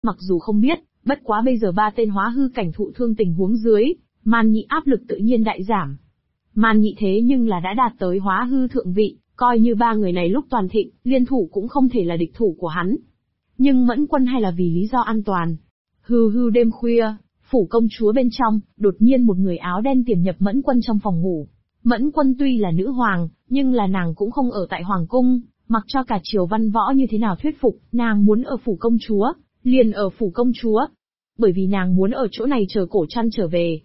Mặc dù không biết, bất quá bây giờ ba tên hóa hư cảnh thụ thương tình huống dưới, Man Nhị áp lực tự nhiên đại giảm. Man Nhị thế nhưng là đã đạt tới hóa hư thượng vị, coi như ba người này lúc toàn thịnh, liên thủ cũng không thể là địch thủ của hắn. Nhưng Mẫn Quân hay là vì lý do an toàn. Hư đêm khuya, phủ công chúa bên trong, đột nhiên một người áo đen tiềm nhập Mẫn Quân trong phòng ngủ. Mẫn Quân tuy là nữ hoàng, nhưng là nàng cũng không ở tại hoàng cung, mặc cho cả triều văn võ như thế nào thuyết phục, nàng muốn ở phủ công chúa, liền ở phủ công chúa. Bởi vì nàng muốn ở chỗ này chờ Cổ Trăn trở về.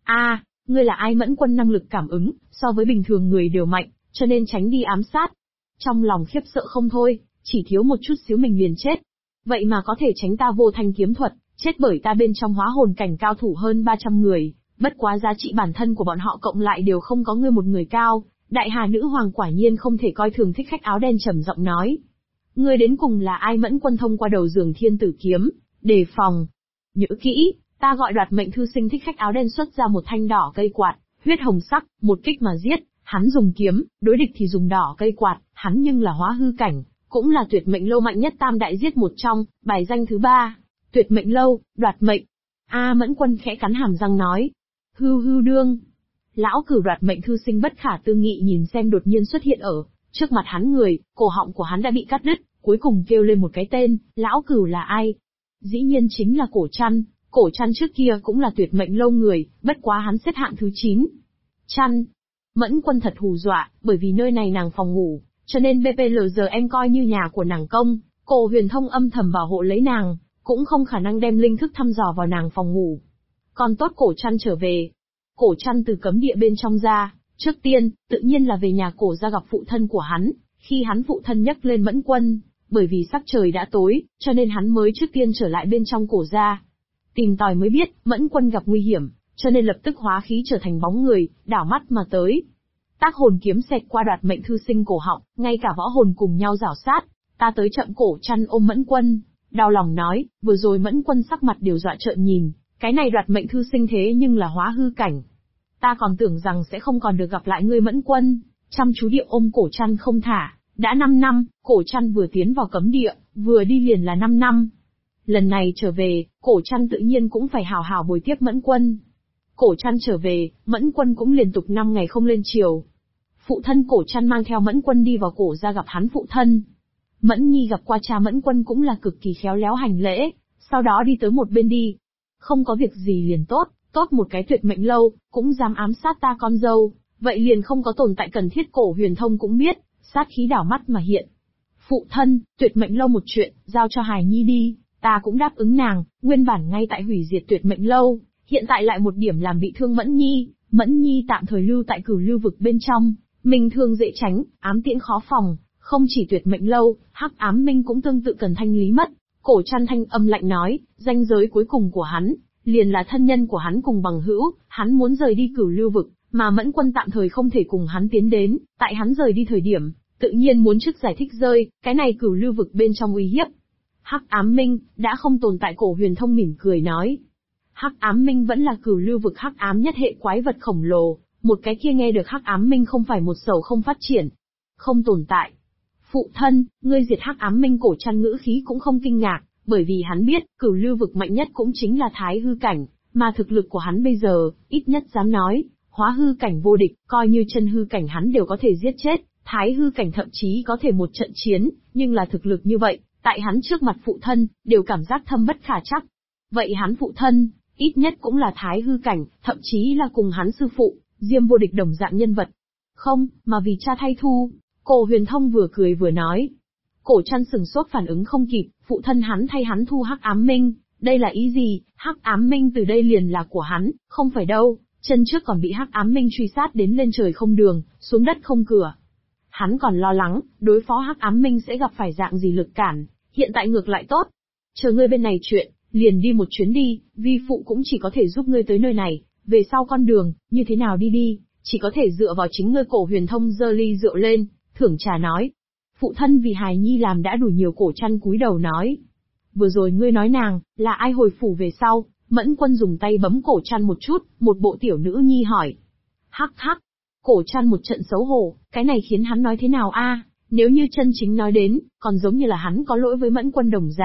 Ngươi là ai? Mẫn Quân năng lực cảm ứng, so với bình thường người đều mạnh, cho nên tránh đi ám sát. Trong lòng khiếp sợ không thôi, chỉ thiếu một chút xíu mình liền chết. Vậy mà có thể tránh ta vô thanh kiếm thuật, chết bởi ta bên trong hóa hồn cảnh cao thủ hơn 300 người, bất quá giá trị bản thân của bọn họ cộng lại đều không có ngươi một người cao. Đại Hà nữ hoàng quả nhiên không thể coi thường. Thích khách áo đen trầm giọng nói. Ngươi đến cùng là ai? Mẫn Quân thông qua đầu giường thiên tử kiếm, đề phòng. Nhớ kỹ, ta gọi Đoạt Mệnh Thư Sinh. Thích khách áo đen xuất ra một thanh đỏ cây quạt, huyết hồng sắc, một kích mà giết. Hắn dùng kiếm, đối địch thì dùng đỏ cây quạt, hắn nhưng là hóa hư cảnh, cũng là tuyệt mệnh lâu mạnh nhất tam đại giết một trong, bài danh thứ 3. Tuyệt mệnh lâu, đoạt mệnh. Mẫn Quân khẽ cắn hàm răng nói. Hư đương. Lão cửu Đoạt Mệnh Thư Sinh bất khả tư nghị nhìn xem đột nhiên xuất hiện ở trước mặt hắn người, cổ họng của hắn đã bị cắt đứt, cuối cùng kêu lên một cái tên. Lão cửu là ai? Dĩ nhiên chính là Cổ Trăn. Cổ Trăn trước kia cũng là tuyệt mệnh lâu người, bất quá hắn xếp hạng thứ 9. Trăn. Mẫn Quân thật hù dọa, bởi vì nơi này nàng phòng ngủ, cho nên BPLGM coi như nhà của nàng công, Cổ Huyền Thông âm thầm bảo hộ lấy nàng, cũng không khả năng đem linh thức thăm dò vào nàng phòng ngủ. Còn tốt Cổ Trăn trở về. Cổ Trăn từ cấm địa bên trong ra, trước tiên, tự nhiên là về nhà Cổ gia gặp phụ thân của hắn, khi hắn phụ thân nhắc lên Mẫn Quân, bởi vì sắc trời đã tối, cho nên hắn mới trước tiên trở lại bên trong Cổ gia. Tìm tòi mới biết, Mẫn Quân gặp nguy hiểm, cho nên lập tức hóa khí trở thành bóng người, đảo mắt mà tới. Tác hồn kiếm xẹt qua Đoạt Mệnh Thư Sinh cổ họng, ngay cả võ hồn cùng nhau rảo sát. Ta tới chậm. Cổ Trăn ôm Mẫn Quân, đau lòng nói, vừa rồi Mẫn Quân sắc mặt đều dọa trợn nhìn, cái này Đoạt Mệnh Thư Sinh thế nhưng là hóa hư cảnh. Ta còn tưởng rằng sẽ không còn được gặp lại ngươi. Mẫn Quân chăm chú địa ôm Cổ Trăn không thả. Đã 5 năm, Cổ Trăn vừa tiến vào cấm địa, vừa đi liền là 5 năm. Lần này trở về, Cổ Trăn tự nhiên cũng phải hào hào bồi tiếp Mẫn Quân. Cổ Trăn trở về, Mẫn Quân cũng liên tục 5 ngày không lên triều. Phụ thân Cổ Trăn mang theo Mẫn Quân đi vào Cổ gia gặp hắn phụ thân. Mẫn Nhi gặp qua cha Mẫn Quân cũng là cực kỳ khéo léo hành lễ, sau đó đi tới một bên đi. Không có việc gì liền tốt, tốt một cái tuyệt mệnh lâu, cũng dám ám sát ta con dâu, vậy liền không có tồn tại cần thiết. Cổ Huyền Thông cũng biết, sát khí đảo mắt mà hiện. Phụ thân, tuyệt mệnh lâu một chuyện, giao cho Hài Nhi đi, ta cũng đáp ứng nàng, nguyên bản ngay tại hủy diệt tuyệt mệnh lâu, hiện tại lại một điểm làm bị thương Mẫn Nhi. Mẫn Nhi tạm thời lưu tại Cửu Lưu vực bên trong, mình thương dễ tránh, ám tiễn khó phòng, không chỉ tuyệt mệnh lâu, Hắc Ám Minh cũng tương tự cần thanh lý mất. Cổ Trăn thanh âm lạnh nói, ranh giới cuối cùng của hắn, liền là thân nhân của hắn cùng bằng hữu, hắn muốn rời đi Cửu Lưu vực, mà Mẫn Quân tạm thời không thể cùng hắn tiến đến, tại hắn rời đi thời điểm, tự nhiên muốn trước giải thích rơi, cái này Cửu Lưu vực bên trong uy hiếp. Hắc Ám Minh, đã không tồn tại. Cổ Huyền Thông mỉm cười nói. Hắc Ám Minh vẫn là Cửu Lưu vực hắc ám nhất hệ quái vật khổng lồ, một cái kia nghe được Hắc Ám Minh không phải một sầu không phát triển. Không tồn tại. Phụ thân, ngươi diệt Hắc Ám Minh. Cổ Trăn ngữ khí cũng không kinh ngạc, bởi vì hắn biết, Cửu Lưu vực mạnh nhất cũng chính là Thái hư cảnh, mà thực lực của hắn bây giờ, ít nhất dám nói, hóa hư cảnh vô địch, coi như chân hư cảnh hắn đều có thể giết chết, Thái hư cảnh thậm chí có thể một trận chiến, nhưng là thực lực như vậy, tại hắn trước mặt phụ thân, đều cảm giác thâm bất khả trắc. Vậy hắn phụ thân, ít nhất cũng là Thái hư cảnh, thậm chí là cùng hắn sư phụ, Diêm Vô Địch đồng dạng nhân vật. Không, mà vì cha thay thu. Cổ Huyền Thông vừa cười vừa nói. Cổ Trăn sừng sốt phản ứng không kịp, phụ thân hắn thay hắn thu Hắc Ám Minh, đây là ý gì? Hắc Ám Minh từ đây liền là của hắn, không phải đâu, chân trước còn bị Hắc Ám Minh truy sát đến lên trời không đường, xuống đất không cửa. Hắn còn lo lắng, đối phó Hắc Ám Minh sẽ gặp phải dạng gì lực cản, hiện tại ngược lại tốt. Chờ ngươi bên này chuyện, liền đi một chuyến đi, vi phụ cũng chỉ có thể giúp ngươi tới nơi này, về sau con đường, như thế nào đi, chỉ có thể dựa vào chính ngươi. Cổ Huyền Thông giơ ly rượu lên, thưởng trà nói. Phụ thân vì Hài Nhi làm đã đủ nhiều. Cổ Trăn cúi đầu nói. Vừa rồi ngươi nói nàng, là ai hồi phủ về sau? Mẫn Quân dùng tay bấm Cổ Trăn một chút, một bộ tiểu nữ nhi hỏi. Hắc hắc. Cổ Trăn một trận xấu hổ, cái này khiến hắn nói thế nào a? Nếu như chân chính nói đến, còn giống như là hắn có lỗi với Mẫn Quân đồng dạng,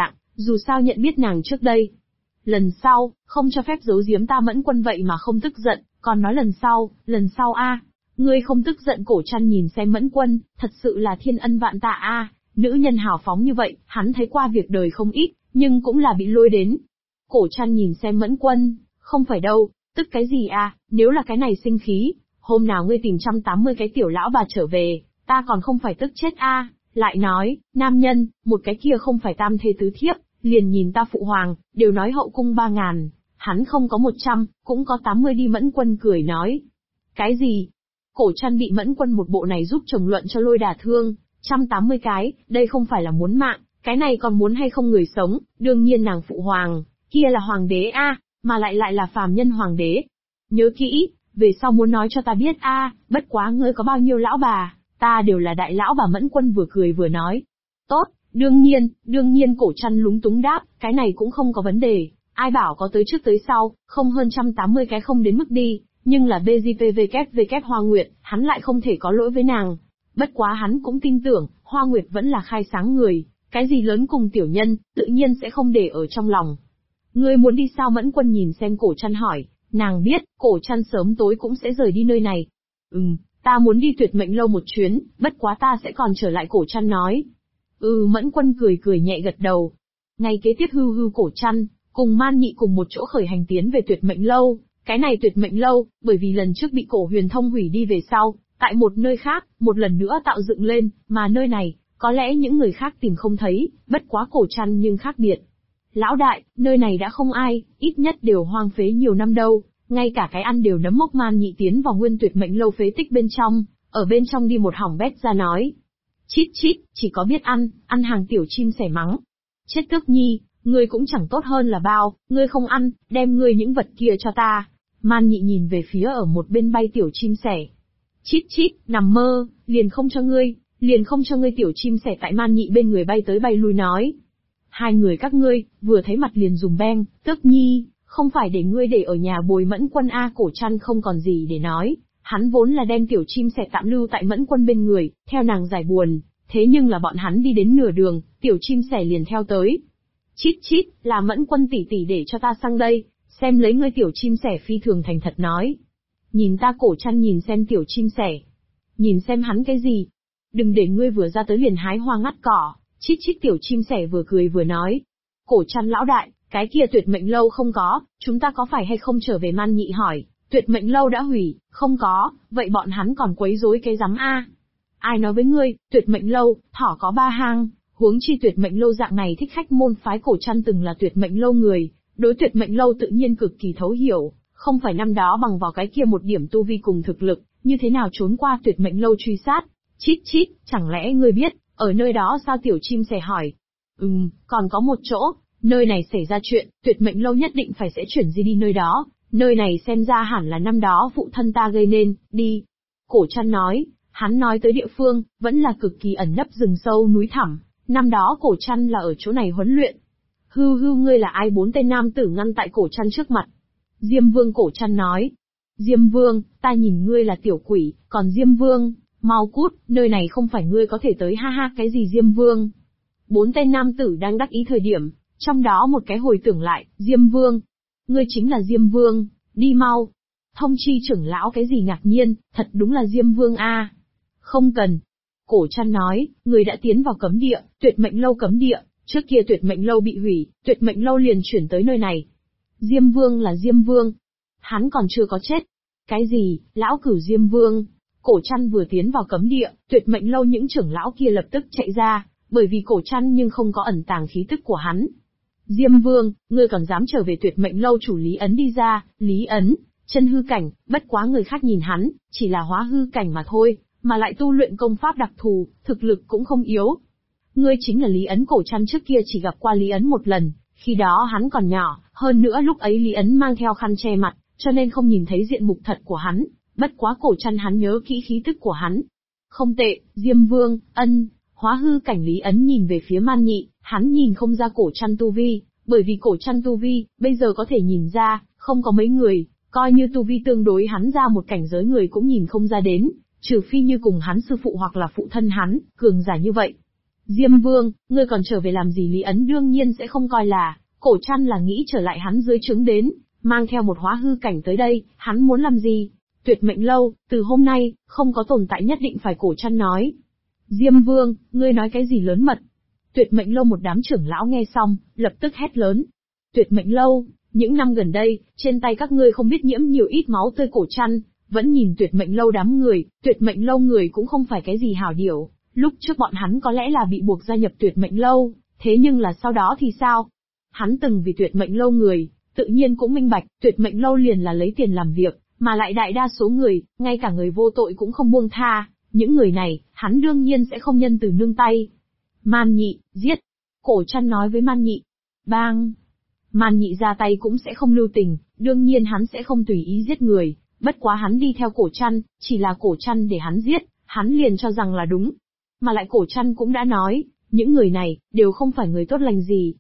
dù sao nhận biết nàng trước đây. Lần sau, không cho phép giấu giếm ta Mẫn Quân vậy mà không tức giận, còn nói lần sau a. Ngươi không tức giận. Cổ Trăn nhìn xem Mẫn Quân, thật sự là thiên ân vạn tạ a, nữ nhân hào phóng như vậy, hắn thấy qua việc đời không ít, nhưng cũng là bị lôi đến. Cổ Trăn nhìn xem Mẫn Quân, không phải đâu, tức cái gì a, nếu là cái này sinh khí, hôm nào ngươi tìm 180 cái tiểu lão bà trở về, ta còn không phải tức chết a. Lại nói, nam nhân, một cái kia không phải tam thê tứ thiếp, liền nhìn ta phụ hoàng, đều nói hậu cung 3.000, hắn không có 100, cũng có 80 đi. Mẫn Quân cười nói. Cái gì? Cổ Trăn bị Mẫn Quân một bộ này giúp chồng luận cho lôi đả thương, 180 cái, đây không phải là muốn mạng, cái này còn muốn hay không người sống, đương nhiên nàng phụ hoàng, kia là hoàng đế a, mà lại là phàm nhân hoàng đế. Nhớ kỹ, về sau muốn nói cho ta biết a, bất quá ngươi có bao nhiêu lão bà, ta đều là đại lão bà. Mẫn Quân vừa cười vừa nói. Tốt, đương nhiên. Cổ Trăn lúng túng đáp, cái này cũng không có vấn đề, ai bảo có tới trước tới sau, không hơn 180 cái không đến mức đi, nhưng là BJPVKV Hoa Nguyệt, hắn lại không thể có lỗi với nàng. Bất quá hắn cũng tin tưởng, Hoa Nguyệt vẫn là khai sáng người, cái gì lớn cùng tiểu nhân, tự nhiên sẽ không để ở trong lòng. Ngươi muốn đi sao? Mẫn Quân nhìn xem Cổ Trăn hỏi, nàng biết, Cổ Trăn sớm tối cũng sẽ rời đi nơi này. Ta muốn đi Tuyệt Mệnh Lâu một chuyến, bất quá ta sẽ còn trở lại. Cổ Trăn nói. Mẫn Quân cười nhẹ gật đầu. Ngày kế tiếp Hưu Cổ Trăn, cùng Man Nhị cùng một chỗ khởi hành tiến về Tuyệt Mệnh Lâu. Cái này Tuyệt Mệnh Lâu, bởi vì lần trước bị Cổ Huyền Thông hủy đi về sau, tại một nơi khác, một lần nữa tạo dựng lên, mà nơi này, có lẽ những người khác tìm không thấy, bất quá Cổ Trăn nhưng khác biệt. Lão đại, nơi này đã không ai, ít nhất đều hoang phế nhiều năm đâu, ngay cả cái ăn đều nấm mốc. Man Nhị tiến vào nguyên Tuyệt Mệnh Lâu phế tích bên trong, ở bên trong đi một hỏng bét ra nói. Chít, chỉ có biết ăn hàng tiểu chim sẻ mắng. Chết Tước Nhi, ngươi cũng chẳng tốt hơn là bao, ngươi không ăn, đem ngươi những vật kia cho ta. Man Nhị nhìn về phía ở một bên bay tiểu chim sẻ. Chít, nằm mơ, liền không cho ngươi tiểu chim sẻ tại Man Nhị bên người bay tới bay lui nói. Hai người các ngươi, vừa thấy mặt liền dùm beng, Tước Nhi, không phải để ngươi để ở nhà bồi Mẫn Quân a. Cổ Trăn không còn gì để nói, hắn vốn là đem tiểu chim sẻ tạm lưu tại Mẫn Quân bên người, theo nàng giải buồn, thế nhưng là bọn hắn đi đến nửa đường, tiểu chim sẻ liền theo tới. Chít, là Mẫn Quân tỷ tỷ để cho ta sang đây, xem lấy ngươi. Tiểu chim sẻ phi thường thành thật nói. Nhìn ta? Cổ Trăn nhìn xem tiểu chim sẻ. Nhìn xem hắn cái gì? Đừng để ngươi vừa ra tới liền hái hoa ngắt cỏ. Chít, tiểu chim sẻ vừa cười vừa nói. Cổ Trăn lão đại, cái kia Tuyệt Mệnh Lâu không có, chúng ta có phải hay không trở về? Man Nhị hỏi. Tuyệt Mệnh Lâu đã hủy, không có, vậy bọn hắn còn quấy rối cái rắm a? Ai nói với ngươi, Tuyệt Mệnh Lâu, thỏ có 3 hang, huống chi Tuyệt Mệnh Lâu dạng này thích khách môn phái. Cổ Trăn từng là Tuyệt Mệnh Lâu người, đối Tuyệt Mệnh Lâu tự nhiên cực kỳ thấu hiểu, không phải năm đó bằng vào cái kia một điểm tu vi cùng thực lực, như thế nào trốn qua Tuyệt Mệnh Lâu truy sát. Chít, chẳng lẽ ngươi biết, ở nơi đó sao? Tiểu chim sẻ hỏi. Còn có một chỗ, nơi này xảy ra chuyện, Tuyệt Mệnh Lâu nhất định phải sẽ chuyển di đi nơi đó, nơi này xem ra hẳn là năm đó phụ thân ta gây nên, đi. Cổ Trăn nói, hắn nói tới địa phương, vẫn là cực kỳ ẩn nấp rừng sâu núi thẳm, năm đó Cổ Trăn là ở chỗ này huấn luyện. Hưu ngươi là ai? 4 tên nam tử ngăn tại Cổ Trăn trước mặt. Diêm Vương. Cổ Trăn nói. Diêm Vương, ta nhìn ngươi là tiểu quỷ, còn Diêm Vương, mau cút, nơi này không phải ngươi có thể tới. Ha, cái gì Diêm Vương? 4 tên nam tử đang đắc ý thời điểm, trong đó một cái hồi tưởng lại, Diêm Vương. Ngươi chính là Diêm Vương, đi mau. Thông chi trưởng lão. cái gì ngạc nhiên, thật đúng là Diêm Vương a. Không cần. Cổ Trăn nói, người đã tiến vào cấm địa, Tuyệt Mệnh Lâu cấm địa, trước kia Tuyệt Mệnh Lâu bị hủy, Tuyệt Mệnh Lâu liền chuyển tới nơi này. Diêm Vương là Diêm Vương. Hắn còn chưa có chết. Cái gì, lão cửu Diêm Vương? Cổ Trăn vừa tiến vào cấm địa, Tuyệt Mệnh Lâu những trưởng lão kia lập tức chạy ra, bởi vì Cổ Trăn nhưng không có ẩn tàng khí tức của hắn. Diêm Vương, ngươi còn dám trở về? Tuyệt Mệnh Lâu chủ Lý Ấn đi ra. Lý Ấn, chân hư cảnh, bất quá người khác nhìn hắn, chỉ là hóa hư cảnh mà thôi, mà lại tu luyện công pháp đặc thù, thực lực cũng không yếu. Ngươi chính là Lý Ấn. Cổ Trăn trước kia chỉ gặp qua Lý Ấn một lần, khi đó hắn còn nhỏ, hơn nữa lúc ấy Lý Ấn mang theo khăn che mặt, cho nên không nhìn thấy diện mục thật của hắn, bất quá Cổ Trăn hắn nhớ kỹ khí tức của hắn. Không tệ, Diêm Vương, hóa hư cảnh. Lý Ấn nhìn về phía Man Nhị, hắn nhìn không ra Cổ Trăn tu vi, bởi vì Cổ Trăn tu vi, bây giờ có thể nhìn ra, không có mấy người, coi như tu vi tương đối hắn ra một cảnh giới người cũng nhìn không ra đến, trừ phi như cùng hắn sư phụ hoặc là phụ thân hắn, cường giả như vậy. Diêm Vương, ngươi còn trở về làm gì? Lý Ấn đương nhiên sẽ không coi là, Cổ Trăn là nghĩ trở lại hắn dưới trướng đến, mang theo một hóa hư cảnh tới đây, hắn muốn làm gì? Tuyệt mệnh lâu, từ hôm nay, không có tồn tại nhất định phải. Cổ Trăn nói. Diêm Vương, ngươi nói cái gì lớn mật? Tuyệt mệnh lâu một đám trưởng lão nghe xong, lập tức hét lớn. Tuyệt mệnh lâu, những năm gần đây, trên tay các ngươi không biết nhiễm nhiều ít máu tươi. Cổ Trăn vẫn nhìn tuyệt mệnh lâu đám người, tuyệt mệnh lâu người cũng không phải cái gì hảo điểu. Lúc trước bọn hắn có lẽ là bị buộc gia nhập tuyệt mệnh lâu, thế nhưng là sau đó thì sao? Hắn từng vì tuyệt mệnh lâu người, tự nhiên cũng minh bạch, tuyệt mệnh lâu liền là lấy tiền làm việc, mà lại đại đa số người, ngay cả người vô tội cũng không buông tha, những người này, hắn đương nhiên sẽ không nhân từ nương tay. Man Nhị, giết! Cổ Trăn nói với Man Nhị. Bang! Man Nhị ra tay cũng sẽ không lưu tình, đương nhiên hắn sẽ không tùy ý giết người, bất quá hắn đi theo Cổ Trăn, chỉ là Cổ Trăn để hắn giết, hắn liền cho rằng là đúng. Mà lại Cổ Trăn cũng đã nói, những người này, đều không phải người tốt lành gì.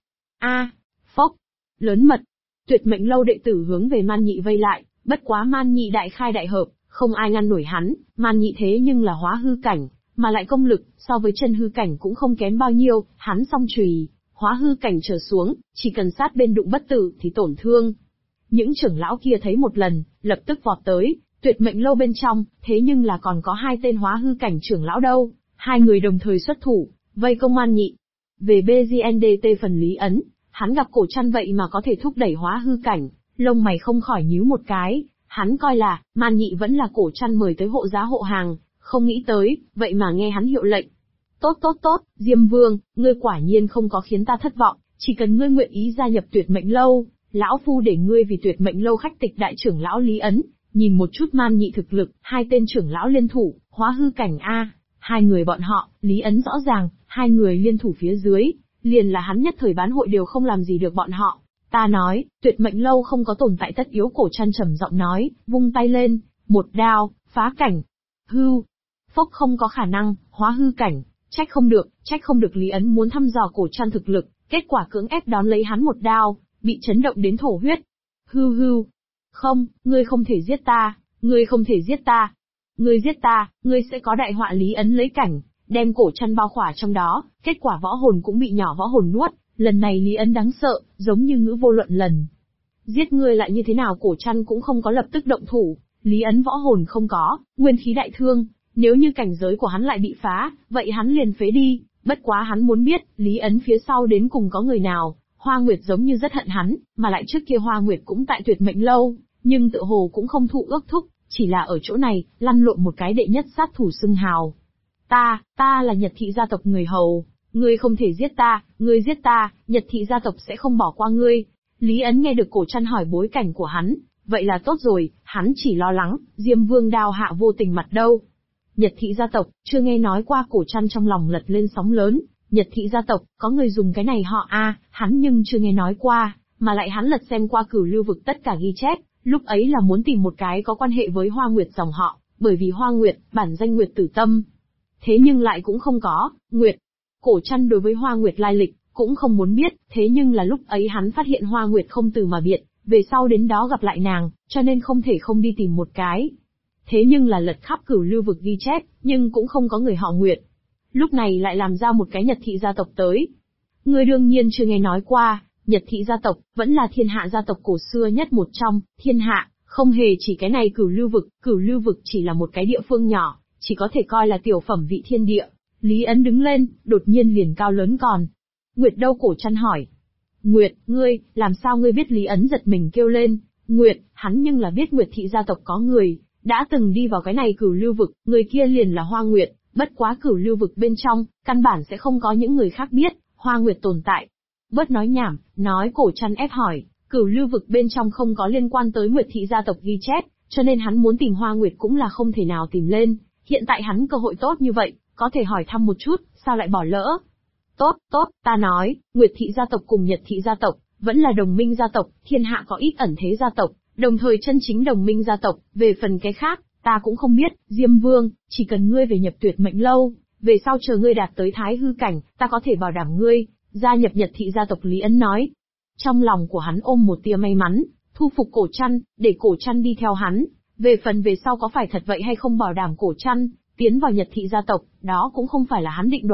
Phốc! Lớn mật! Tuyệt mệnh lâu đệ tử hướng về Man Nhị vây lại, bất quá Man Nhị đại khai đại hợp, không ai ngăn nổi hắn. Man Nhị thế nhưng là hóa hư cảnh, mà lại công lực, so với chân hư cảnh cũng không kém bao nhiêu. Hắn song chùy, hóa hư cảnh trở xuống, chỉ cần sát bên đụng bất tử thì tổn thương. Những trưởng lão kia thấy một lần, lập tức vọt tới, tuyệt mệnh lâu bên trong, thế nhưng là còn có 2 tên hóa hư cảnh trưởng lão đâu. 2 người đồng thời xuất thủ, vây công Man Nhị. Về BGNDT phần Lý Ấn, hắn gặp Cổ Trăn vậy mà có thể thúc đẩy hóa hư cảnh, lông mày không khỏi nhíu một cái, hắn coi là, Man Nhị vẫn là Cổ Trăn mời tới hộ giá hộ hàng, không nghĩ tới, vậy mà nghe hắn hiệu lệnh. Tốt, Diêm Vương, ngươi quả nhiên không có khiến ta thất vọng, chỉ cần ngươi nguyện ý gia nhập tuyệt mệnh lâu, lão phu để ngươi vì tuyệt mệnh lâu khách tịch. Đại trưởng lão Lý Ấn, nhìn một chút Man Nhị thực lực, 2 tên trưởng lão liên thủ, hóa hư cảnh A, 2 người bọn họ, Lý Ấn rõ ràng, 2 người liên thủ phía dưới, liền là hắn nhất thời bán hội đều không làm gì được bọn họ. Ta nói, tuyệt mệnh lâu không có tồn tại tất yếu. Cổ Trăn trầm giọng nói, vung tay lên, một đao, phá cảnh. Hưu, phốc, không có khả năng, hóa hư cảnh, trách không được. Lý Ấn muốn thăm dò Cổ Trăn thực lực, kết quả cưỡng ép đón lấy hắn một đao, bị chấn động đến thổ huyết. Hưu, không, ngươi không thể giết ta, ngươi giết ta, ngươi sẽ có đại họa. Lý Ấn lấy cảnh, đem Cổ Trăn bao khỏa trong đó, kết quả võ hồn cũng bị nhỏ võ hồn nuốt. Lần này Lý Ấn đáng sợ, giống như ngữ vô luận lần. Giết ngươi lại như thế nào? Cổ Trăn cũng không có lập tức động thủ, Lý Ấn võ hồn không có, nguyên khí đại thương, nếu như cảnh giới của hắn lại bị phá, vậy hắn liền phế đi. Bất quá hắn muốn biết, Lý Ấn phía sau đến cùng có người nào. Hoa Nguyệt giống như rất hận hắn, mà lại trước kia Hoa Nguyệt cũng tại tuyệt mệnh lâu, nhưng tự hồ cũng không thụ ước thúc, chỉ là ở chỗ này, lăn lộn một cái đệ nhất sát thủ xưng hào. Ta là Nhật thị gia tộc người hầu, ngươi không thể giết ta, ngươi giết ta, Nhật thị gia tộc sẽ không bỏ qua ngươi. Lý Ấn nghe được Cổ Trăn hỏi bối cảnh của hắn, vậy là tốt rồi, hắn chỉ lo lắng, Diêm Vương đao hạ vô tình mặt đâu. Nhật thị gia tộc, chưa nghe nói qua. Cổ Trăn trong lòng lật lên sóng lớn, Nhật thị gia tộc, có người dùng cái này họ hắn nhưng chưa nghe nói qua, mà lại hắn lật xem qua cửu lưu vực tất cả ghi chép, lúc ấy là muốn tìm một cái có quan hệ với Hoa Nguyệt dòng họ, bởi vì Hoa Nguyệt, bản danh Nguyệt Tử Tâm. Thế nhưng lại cũng không có, Nguyệt. Cổ Trăn đối với Hoa Nguyệt lai lịch, cũng không muốn biết, thế nhưng là lúc ấy hắn phát hiện Hoa Nguyệt không từ mà biệt, về sau đến đó gặp lại nàng, cho nên không thể không đi tìm một cái. Thế nhưng là lật khắp cửu lưu vực ghi chép, nhưng cũng không có người họ Nguyệt. Lúc này lại làm ra một cái Nhật thị gia tộc tới. Ngươi đương nhiên chưa nghe nói qua, Nhật thị gia tộc, vẫn là thiên hạ gia tộc cổ xưa nhất một trong, thiên hạ, không hề chỉ cái này cửu lưu vực chỉ là một cái địa phương nhỏ, chỉ có thể coi là tiểu phẩm vị thiên địa. Lý Ấn đứng lên, đột nhiên liền cao lớn còn. Nguyệt đâu? Cổ Trăn hỏi. Nguyệt, ngươi, làm sao ngươi biết? Lý Ấn giật mình kêu lên. Nguyệt, hắn nhưng là biết Nguyệt thị gia tộc có người, đã từng đi vào cái này cửu lưu vực, người kia liền là Hoa Nguyệt, bất quá cửu lưu vực bên trong, căn bản sẽ không có những người khác biết, Hoa Nguyệt tồn tại. Bớt nói nhảm, nói. Cổ Trăn ép hỏi, cửu lưu vực bên trong không có liên quan tới Nguyệt thị gia tộc ghi chép, cho nên hắn muốn tìm Hoa Nguyệt cũng là không thể nào tìm lên, hiện tại hắn cơ hội tốt như vậy, có thể hỏi thăm một chút, sao lại bỏ lỡ? Tốt, ta nói, Nguyệt thị gia tộc cùng Nhật thị gia tộc, vẫn là đồng minh gia tộc, thiên hạ có ít ẩn thế gia tộc, đồng thời chân chính đồng minh gia tộc, về phần cái khác, ta cũng không biết. Diêm Vương, chỉ cần ngươi về nhập tuyệt mệnh lâu, về sau chờ ngươi đạt tới thái hư cảnh, ta có thể bảo đảm ngươi, gia nhập Nhật thị gia tộc. Lý Ấn nói. Trong lòng của hắn ôm một tia may mắn, thu phục Cổ Trăn, để Cổ Trăn đi theo hắn, về phần về sau có phải thật vậy hay không bảo đảm Cổ Trăn tiến vào Nhật thị gia tộc, đó cũng không phải là hắn định đoạt.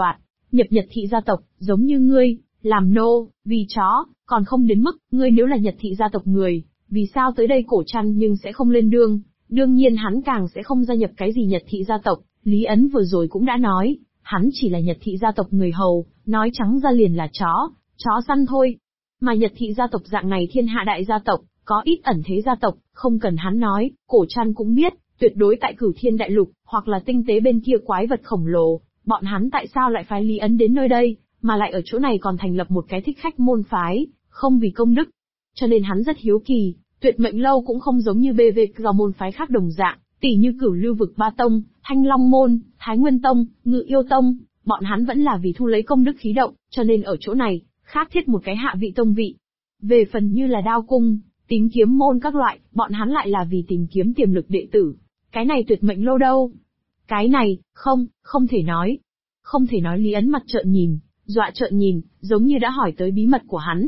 nhập Nhật thị gia tộc, giống như ngươi, làm nô, vì chó, còn không đến mức, ngươi nếu là Nhật thị gia tộc người, vì sao tới đây Cổ Trăn nhưng sẽ không lên đường, đương nhiên hắn càng sẽ không gia nhập cái gì Nhật thị gia tộc, Lý Ấn vừa rồi cũng đã nói, hắn chỉ là Nhật thị gia tộc người hầu, nói trắng ra liền là chó săn thôi. Mà Nhật thị gia tộc dạng này thiên hạ đại gia tộc, có ít ẩn thế gia tộc, không cần hắn nói, Cổ Trăn cũng biết, tuyệt đối tại Cửu Thiên Đại Lục, hoặc là tinh tế bên kia quái vật khổng lồ, bọn hắn tại sao lại phái Lý Ấn đến nơi đây, mà lại ở chỗ này còn thành lập một cái thích khách môn phái, không vì công đức. Cho nên hắn rất hiếu kỳ, Tuyệt Mệnh Lâu cũng không giống như BV do môn phái khác đồng dạng, tỉ như Cửu Lưu Vực Ba Tông, Thanh Long Môn, Thái Nguyên Tông, Ngự Yêu Tông, bọn hắn vẫn là vì thu lấy công đức khí động, cho nên ở chỗ này, khác thiết một cái hạ vị tông vị. Về phần như là Đao Cung, Tím Kiếm Môn các loại, bọn hắn lại là vì tìm kiếm tiềm lực đệ tử. Cái này Tuyệt Mệnh Lâu đâu? Cái này, không thể nói. Không thể nói. Lý Ấn mặt trợn nhìn, dọa trợn nhìn, giống như đã hỏi tới bí mật của hắn.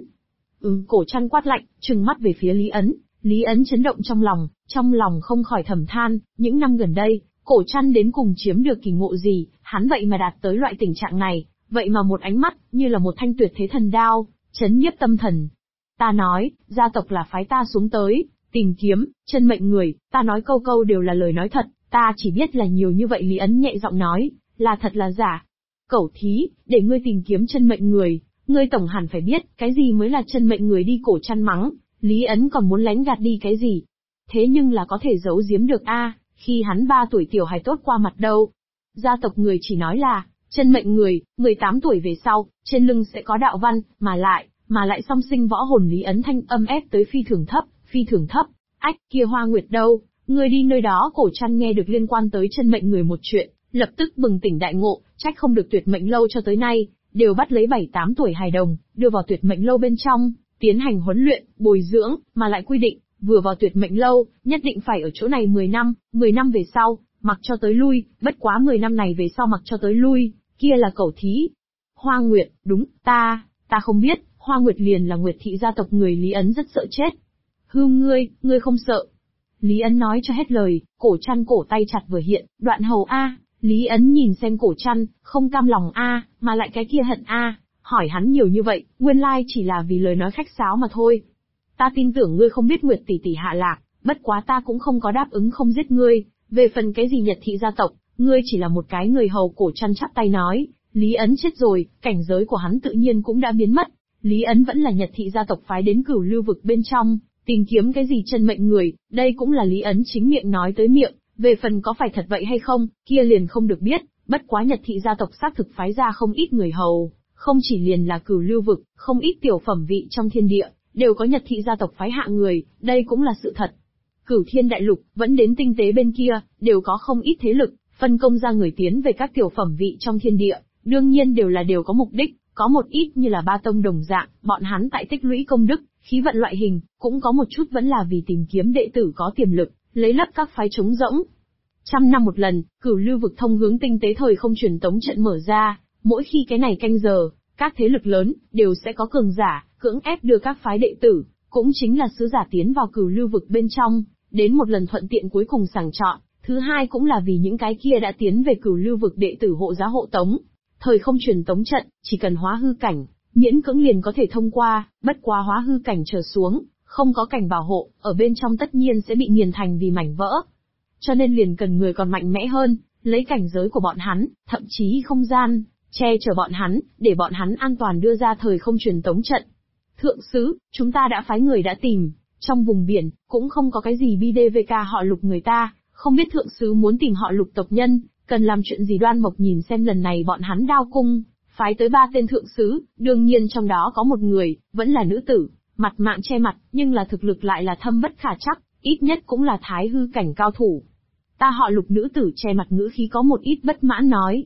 Cổ Trăn quát lạnh, trừng mắt về phía Lý Ấn. Lý Ấn chấn động trong lòng không khỏi thầm than, những năm gần đây, Cổ Trăn đến cùng chiếm được kỳ ngộ gì, hắn vậy mà đạt tới loại tình trạng này, vậy mà một ánh mắt, như là một thanh tuyệt thế thần đao, chấn nhiếp tâm thần. Ta nói, gia tộc là phái ta xuống tới, tìm kiếm, chân mệnh người, ta nói câu câu đều là lời nói thật, ta chỉ biết là nhiều như vậy. Lý Ấn nhẹ giọng nói, là thật là giả. Cẩu thí, để ngươi tìm kiếm chân mệnh người, ngươi tổng hẳn phải biết, cái gì mới là chân mệnh người đi. Cổ Trăn mắng, Lý Ấn còn muốn lén gạt đi cái gì? Thế nhưng là có thể giấu giếm được a, khi hắn 3 tuổi tiểu hài tốt qua mặt đâu. Gia tộc người chỉ nói là, chân mệnh người, 18 tuổi về sau, trên lưng sẽ có đạo văn, mà lại song sinh võ hồn. Lý Ấn thanh âm ép tới phi thường thấp, ách, kia Hoa Nguyệt đâu, ngươi đi nơi đó. Cổ Trăn nghe được liên quan tới chân mệnh người một chuyện, lập tức bừng tỉnh đại ngộ, trách không được Tuyệt Mệnh Lâu cho tới nay, đều bắt lấy 7-8 tuổi hài đồng, đưa vào Tuyệt Mệnh Lâu bên trong, tiến hành huấn luyện, bồi dưỡng, mà lại quy định, vừa vào Tuyệt Mệnh Lâu, nhất định phải ở chỗ này 10 năm về sau, mặc cho tới lui, bất quá 10 năm này về sau mặc cho tới lui, kia là cẩu thí. Hoa Nguyệt, đúng, ta không biết, Hoa Nguyệt liền là Nguyệt thị gia tộc người. Lý Ấn rất sợ chết. Hư ngươi không sợ. Lý Ấn nói cho hết lời, Cổ Trăn cổ tay chặt vừa hiện, đoạn hầu a. Lý Ấn nhìn xem Cổ Trăn, không cam lòng a, mà lại cái kia hận a, hỏi hắn nhiều như vậy, nguyên lai chỉ là vì lời nói khách sáo mà thôi. Ta tin tưởng ngươi không biết Nguyệt tỷ tỷ hạ lạc, bất quá ta cũng không có đáp ứng không giết ngươi, về phần cái gì Nhật thị gia tộc, ngươi chỉ là một cái người hầu. Cổ Trăn chắp tay nói, Lý Ấn chết rồi, cảnh giới của hắn tự nhiên cũng đã biến mất. Lý Ấn vẫn là Nhật thị gia tộc phái đến Cửu Lưu Vực bên trong, tìm kiếm cái gì chân mệnh người, đây cũng là Lý Ấn chính miệng nói tới miệng, về phần có phải thật vậy hay không, kia liền không được biết, bất quá Nhật thị gia tộc xác thực phái ra không ít người hầu, không chỉ liền là Cửu Lưu Vực, không ít tiểu phẩm vị trong thiên địa, đều có Nhật thị gia tộc phái hạ người, đây cũng là sự thật. Cửu Thiên Đại Lục, vẫn đến tinh tế bên kia, đều có không ít thế lực, phân công ra người tiến về các tiểu phẩm vị trong thiên địa, đương nhiên đều có mục đích, có một ít như là Ba Tông đồng dạng, bọn hắn tại tích lũy công đức, khí vận loại hình, cũng có một chút vẫn là vì tìm kiếm đệ tử có tiềm lực, lấy lấp các phái trống rỗng. 100 năm một lần, Cửu Lưu Vực thông hướng tinh tế thời không truyền tống trận mở ra, mỗi khi cái này canh giờ, các thế lực lớn đều sẽ có cường giả cưỡng ép đưa các phái đệ tử, cũng chính là sứ giả tiến vào Cửu Lưu Vực bên trong, đến một lần thuận tiện cuối cùng sàng chọn, thứ hai cũng là vì những cái kia đã tiến về Cửu Lưu Vực đệ tử hộ giá hộ tống. Thời không truyền tống trận, chỉ cần hóa hư cảnh, miễn cưỡng liền có thể thông qua, bất quá hóa hư cảnh trở xuống, không có cảnh bảo hộ, ở bên trong tất nhiên sẽ bị nghiền thành vì mảnh vỡ. Cho nên liền cần người còn mạnh mẽ hơn, lấy cảnh giới của bọn hắn, thậm chí không gian, che chở bọn hắn, để bọn hắn an toàn đưa ra thời không truyền tống trận. Thượng sứ, chúng ta đã phái người đã tìm, trong vùng biển, cũng không có cái gì BDVK họ Lục người ta, không biết thượng sứ muốn tìm họ Lục tộc nhân, cần làm chuyện gì. Đoan Mộc nhìn xem lần này bọn hắn Đao Cung, phái tới 3 tên thượng sứ, đương nhiên trong đó có một người, vẫn là nữ tử, mặt mạng che mặt, nhưng là thực lực lại là thâm bất khả trắc, ít nhất cũng là thái hư cảnh cao thủ. Ta họ Lục. Nữ tử che mặt ngữ khí có một ít bất mãn nói.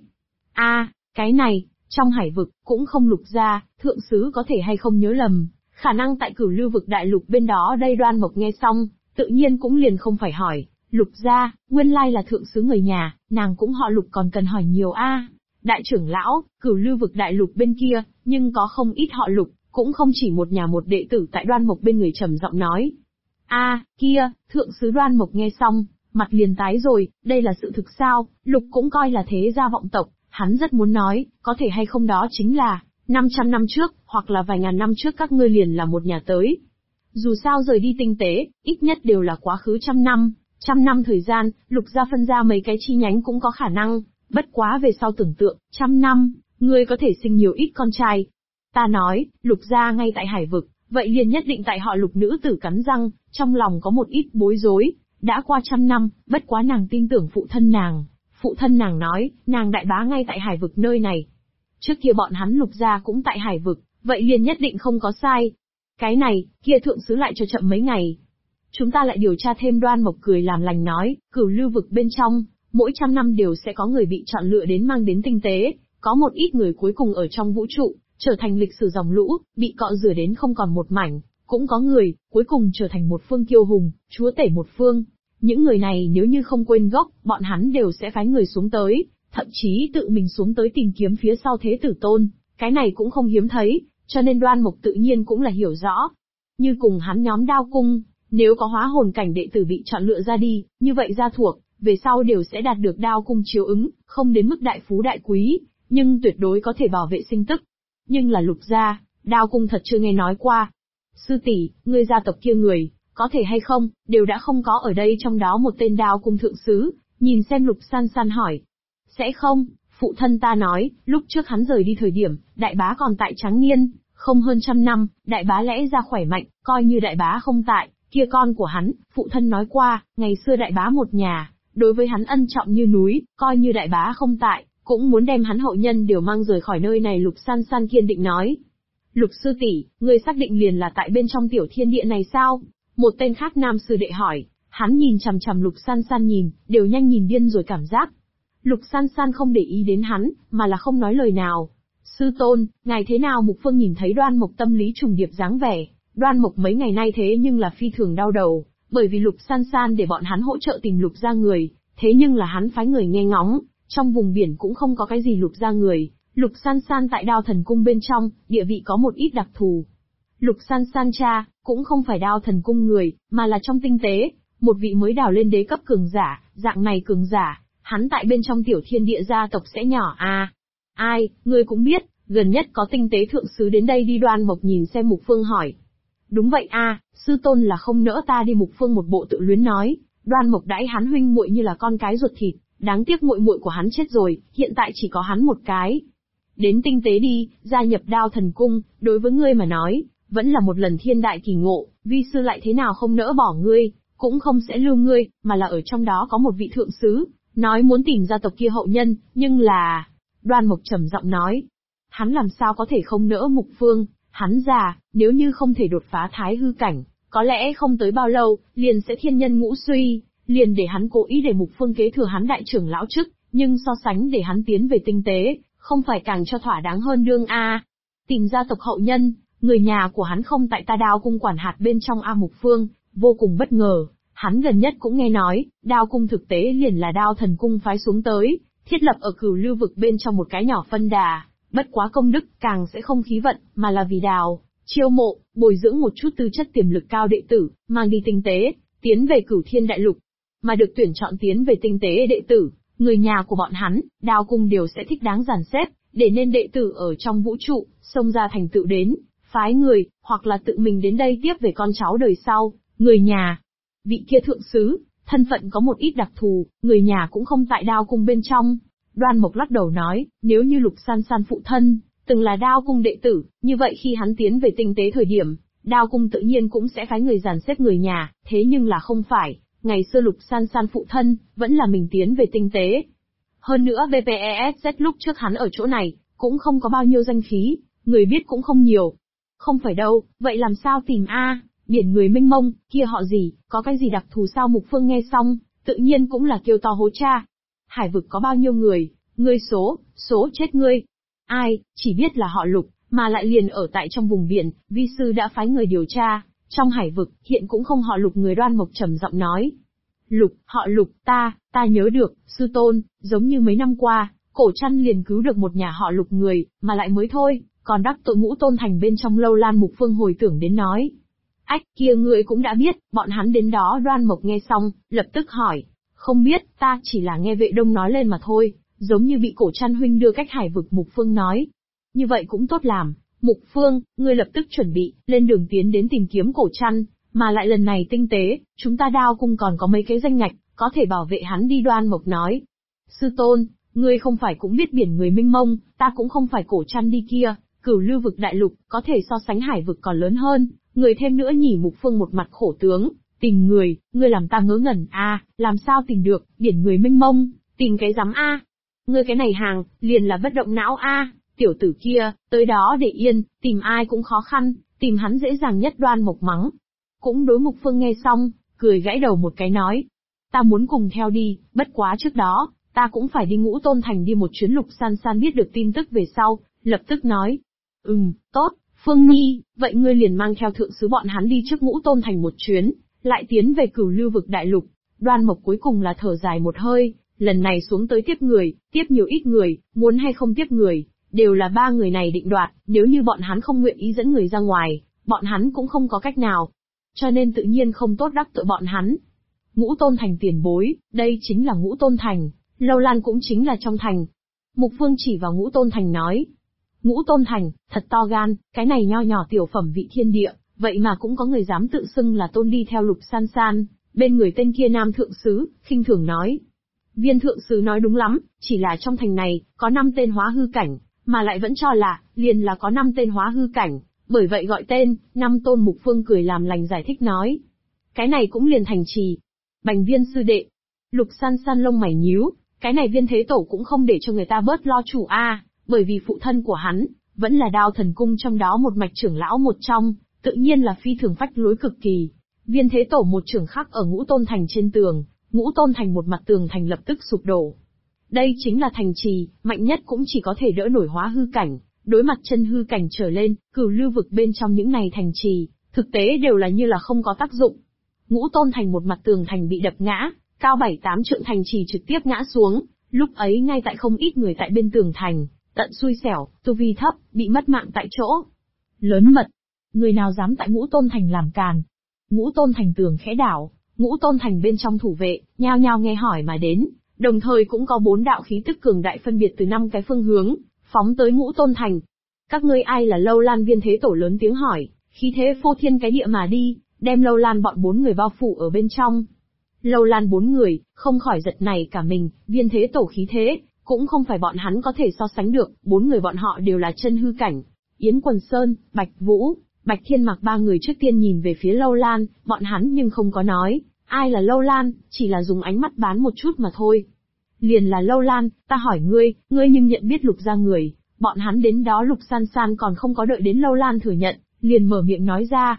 Cái này, trong hải vực, cũng không Lục gia, thượng sứ có thể hay không nhớ lầm, khả năng tại Cửu Lưu Vực đại lục bên đó đây. Đoan Mộc nghe xong, tự nhiên cũng liền không phải hỏi, Lục gia, nguyên lai là thượng sứ người nhà, nàng cũng họ Lục còn cần hỏi nhiều Đại trưởng lão, Cửu Lưu Vực đại lục bên kia, nhưng có không ít họ Lục, cũng không chỉ một nhà một đệ tử. Tại Đoan Mộc bên người trầm giọng nói. Kia, thượng sứ. Đoan Mộc nghe xong, mặt liền tái rồi, đây là sự thực sao? Lục cũng coi là thế gia vọng tộc, Hắn rất muốn nói, có thể hay không đó chính là, 500 năm trước, hoặc là vài ngàn năm trước các ngươi liền là một nhà tới. Dù sao rời đi tinh tế, ít nhất đều là quá khứ trăm năm thời gian, Lục gia phân ra mấy cái chi nhánh cũng có khả năng, bất quá về sau tưởng tượng, 100 năm, ngươi có thể sinh nhiều ít con trai. Ta nói, Lục gia ngay tại hải vực, vậy liền nhất định tại họ Lục nữ tử cắn răng, trong lòng có một ít bối rối, đã qua 100 năm, bất quá nàng tin tưởng phụ thân nàng. Phụ thân nàng nói, nàng đại bá ngay tại hải vực nơi này. Trước kia bọn hắn Lục gia cũng tại hải vực, vậy liền nhất định không có sai. Cái này, kia thượng sứ lại cho chậm mấy ngày. Chúng ta lại điều tra thêm. Đoan Mộc cười làm lành nói, Cửu Lưu vực bên trong, mỗi 100 năm đều sẽ có người bị chọn lựa đến mang đến tinh tế, có một ít người cuối cùng ở trong vũ trụ, trở thành lịch sử dòng lũ, bị cọ rửa đến không còn một mảnh, cũng có người, cuối cùng trở thành một phương kiêu hùng, chúa tể một phương. Những người này nếu như không quên gốc, bọn hắn đều sẽ phái người xuống tới, thậm chí tự mình xuống tới tìm kiếm phía sau thế tử tôn, cái này cũng không hiếm thấy, cho nên Đoan Mộc tự nhiên cũng là hiểu rõ. Như cùng hắn nhóm Đao Cung, nếu có hóa hồn cảnh đệ tử bị chọn lựa ra đi, như vậy gia thuộc, về sau đều sẽ đạt được Đao Cung chiếu ứng, không đến mức đại phú đại quý, nhưng tuyệt đối có thể bảo vệ sinh tức. Nhưng là Lục gia, Đao Cung thật chưa nghe nói qua. Sư tỷ, ngươi gia tộc kia người, có thể hay không, đều đã không có ở đây, trong đó một tên Đao Cung thượng sứ, nhìn xem Lục San San hỏi. Sẽ không, phụ thân ta nói, lúc trước hắn rời đi thời điểm, đại bá còn tại tráng niên, không hơn 100 năm, đại bá lẽ ra khỏe mạnh, coi như đại bá không tại, kia con của hắn, phụ thân nói qua, ngày xưa đại bá một nhà, đối với hắn ân trọng như núi, coi như đại bá không tại, cũng muốn đem hắn hậu nhân đều mang rời khỏi nơi này. Lục San San kiên định nói. Lục sư tỷ, ngươi xác định liền là tại bên trong tiểu thiên địa này sao? Một tên khác nam sư đệ hỏi, hắn nhìn chằm chằm Lục San San nhìn, đều nhanh nhìn điên rồi cảm giác. Lục San San không để ý đến hắn, mà là không nói lời nào. Sư tôn, ngài thế nào? Mục Phương nhìn thấy Đoan Mộc tâm lý trùng điệp dáng vẻ, Đoan Mộc mấy ngày nay thế nhưng là phi thường đau đầu, bởi vì Lục San San để bọn hắn hỗ trợ tìm Lục gia người, thế nhưng là hắn phái người nghe ngóng, trong vùng biển cũng không có cái gì Lục gia người. Lục San San tại Đao Thần Cung bên trong, địa vị có một ít đặc thù. Lục San San cha, cũng không phải Đao Thần Cung người, mà là trong tinh tế, một vị mới đào lên đế cấp cường giả, dạng này cường giả, hắn tại bên trong tiểu thiên địa gia tộc sẽ nhỏ à. Ai, ngươi cũng biết, gần nhất có tinh tế thượng sứ đến đây đi. Đoan Mộc nhìn xem Mục Phương hỏi. Đúng vậy a, sư tôn là không nỡ ta đi. Mục Phương một bộ tự luyến nói, Đoan Mộc đãi hắn huynh muội như là con cái ruột thịt, đáng tiếc muội muội của hắn chết rồi, hiện tại chỉ có hắn một cái. Đến tinh tế đi, gia nhập Đao Thần Cung, đối với ngươi mà nói, vẫn là một lần thiên đại kỳ ngộ, vi sư lại thế nào không nỡ bỏ ngươi, cũng không sẽ lưu ngươi, mà là ở trong đó có một vị thượng sứ, nói muốn tìm gia tộc kia hậu nhân, nhưng là... Đoan Mộc trầm giọng nói, hắn làm sao có thể không nỡ Mục Phương, hắn già, nếu như không thể đột phá thái hư cảnh, có lẽ không tới bao lâu, liền sẽ thiên nhân ngũ suy, liền để hắn cố ý để Mục Phương kế thừa hắn đại trưởng lão chức, nhưng so sánh để hắn tiến về tinh tế, không phải càng cho thỏa đáng hơn đương a. Tìm gia tộc hậu nhân, người nhà của hắn không tại ta Đao Cung quản hạt bên trong a. Mục Phương vô cùng bất ngờ, hắn gần nhất cũng nghe nói, Đao Cung thực tế liền là Đao Thần Cung phái xuống tới, thiết lập ở Cửu Lưu vực bên trong một cái nhỏ phân đà, bất quá công đức càng sẽ không khí vận, mà là vì chiêu mộ, bồi dưỡng một chút tư chất tiềm lực cao đệ tử, mang đi tinh tế, tiến về Cửu Thiên Đại Lục. Mà được tuyển chọn tiến về tinh tế đệ tử, người nhà của bọn hắn, Đao Cung đều sẽ thích đáng dàn xếp, để nên đệ tử ở trong vũ trụ, xông ra thành tựu đến, phái người, hoặc là tự mình đến đây tiếp về con cháu đời sau, người nhà. Vị kia thượng sứ, thân phận có một ít đặc thù, người nhà cũng không tại Đao Cung bên trong. Đoan Mộc lắc đầu nói, nếu như Lục San San phụ thân, từng là Đao Cung đệ tử, như vậy khi hắn tiến về tinh tế thời điểm, Đao Cung tự nhiên cũng sẽ phái người dàn xếp người nhà, thế nhưng là không phải, ngày xưa Lục San San phụ thân, vẫn là mình tiến về tinh tế. Hơn nữa BPESZ lúc trước hắn ở chỗ này, cũng không có bao nhiêu danh khí, người biết cũng không nhiều. Không phải đâu, vậy làm sao tìm a? Biển người mênh mông, kia họ gì, có cái gì đặc thù sao? Mục Phương nghe xong, tự nhiên cũng là kêu to hố cha. Hải vực có bao nhiêu người, ngươi số chết ngươi. Ai, chỉ biết là họ Lục, mà lại liền ở tại trong vùng biển, vi sư đã phái người điều tra, trong hải vực, hiện cũng không họ Lục người. Đoan Mộc trầm giọng nói. Lục, họ Lục, ta nhớ được, sư tôn, giống như mấy năm qua, Cổ Trăn liền cứu được một nhà họ Lục người, mà lại mới thôi, còn đắc tội Ngũ Tôn Thành bên trong lâu lan. Mục Phương hồi tưởng đến nói. Ách, kia ngươi cũng đã biết, bọn hắn đến đó. Đoan Mộc nghe xong, lập tức hỏi, không biết, ta chỉ là nghe Vệ Đông nói lên mà thôi, giống như bị Cổ Trăn huynh đưa cách Hải vực. Mục Phương nói. Như vậy cũng tốt làm, Mục Phương, ngươi lập tức chuẩn bị, lên đường tiến đến tìm kiếm Cổ Trăn, mà lại lần này tinh tế, chúng ta Đao cung còn có mấy cái danh ngạch, có thể bảo vệ hắn đi. Đoan Mộc nói. Sư tôn, ngươi không phải cũng biết biển người mênh mông, ta cũng không phải Cổ Trăn đi kia, Cửu Lưu vực đại lục, có thể so sánh Hải vực còn lớn hơn, người thêm nữa nhỉ. Mục Phương một mặt khổ tướng, tìm người, ngươi làm ta ngớ ngẩn. Làm sao tìm được, biển người mênh mông, tìm cái rắm ngươi cái này hàng, liền là bất động não tiểu tử kia, tới đó để yên, tìm ai cũng khó khăn, tìm hắn dễ dàng nhất. Đoan Mộc mắng. Cũng đối. Mục Phương nghe xong, cười gãy đầu một cái nói. Ta muốn cùng theo đi, bất quá trước đó, ta cũng phải đi Ngũ Tôn Thành đi một chuyến. Lục San San biết được tin tức về sau, lập tức nói. Tốt, Phương Nhi, vậy ngươi liền mang theo thượng sứ bọn hắn đi trước Ngũ Tôn Thành một chuyến, lại tiến về Cửu Lưu vực đại lục. Đoan Mộc cuối cùng là thở dài một hơi, lần này xuống tới tiếp người, tiếp nhiều ít người, muốn hay không tiếp người, đều là ba người này định đoạt, nếu như bọn hắn không nguyện ý dẫn người ra ngoài, bọn hắn cũng không có cách nào. Cho nên tự nhiên không tốt đắc tội bọn hắn. Ngũ Tôn Thành tiền bối, đây chính là Ngũ Tôn Thành, Lâu Lan cũng chính là trong thành. Mục Phương chỉ vào Ngũ Tôn Thành nói. Ngũ Tôn Thành, thật to gan, cái này nho nhỏ tiểu phẩm vị thiên địa, vậy mà cũng có người dám tự xưng là tôn đi theo Lục San San. Bên người tên kia nam thượng sứ, khinh thường nói. Viên thượng sứ nói đúng lắm, chỉ là trong thành này, có 5 tên hóa hư cảnh, mà lại vẫn cho là, liền là có 5 tên hóa hư cảnh, bởi vậy gọi tên, 5 tôn. Mục Phương cười làm lành giải thích nói. Cái này cũng liền thành trì. Bành Viên sư đệ. Lục San San lông mày nhíu, cái này Viên Thế Tổ cũng không để cho người ta bớt lo chủ bởi vì phụ thân của hắn, vẫn là Đao Thần Cung trong đó một mạch trưởng lão một trong, tự nhiên là phi thường phách lối cực kỳ. Viên Thế Tổ một trưởng khắc ở Ngũ Tôn Thành trên tường, Ngũ Tôn Thành một mặt tường thành lập tức sụp đổ. Đây chính là thành trì, mạnh nhất cũng chỉ có thể đỡ nổi hóa hư cảnh, đối mặt chân hư cảnh trở lên, Cửu Lưu vực bên trong những này thành trì, thực tế đều là như là không có tác dụng. Ngũ Tôn Thành một mặt tường thành bị đập ngã, cao 7-8 trượng thành trì trực tiếp ngã xuống, lúc ấy ngay tại không ít người tại bên tường thành, tận xui xẻo, tu vi thấp, bị mất mạng tại chỗ. Lớn mật, người nào dám tại Ngũ Tôn Thành làm càn? Ngũ Tôn Thành tường khẽ đảo, Ngũ Tôn Thành bên trong thủ vệ, nhao nhao nghe hỏi mà đến, đồng thời cũng có 4 đạo khí tức cường đại phân biệt từ 5 cái phương hướng, phóng tới Ngũ Tôn Thành. Các ngươi ai là Lâu Lan? Viên Thế Tổ lớn tiếng hỏi, khí thế phô thiên cái địa mà đi, đem Lâu Lan bọn 4 người bao phủ ở bên trong. Lâu Lan 4 người, không khỏi giật nảy cả mình, Viên Thế Tổ khí thế, cũng không phải bọn hắn có thể so sánh được, 4 người bọn họ đều là chân hư cảnh. Yến Quần Sơn, Bạch Vũ, Bạch Thiên Mặc 3 người trước tiên nhìn về phía Lâu Lan, bọn hắn nhưng không có nói, ai là Lâu Lan, chỉ là dùng ánh mắt bán một chút mà thôi. Liền là Lâu Lan, ta hỏi ngươi nhưng nhận biết Lục gia người? Bọn hắn đến đó Lục San San còn không có đợi đến Lâu Lan thừa nhận, liền mở miệng nói ra.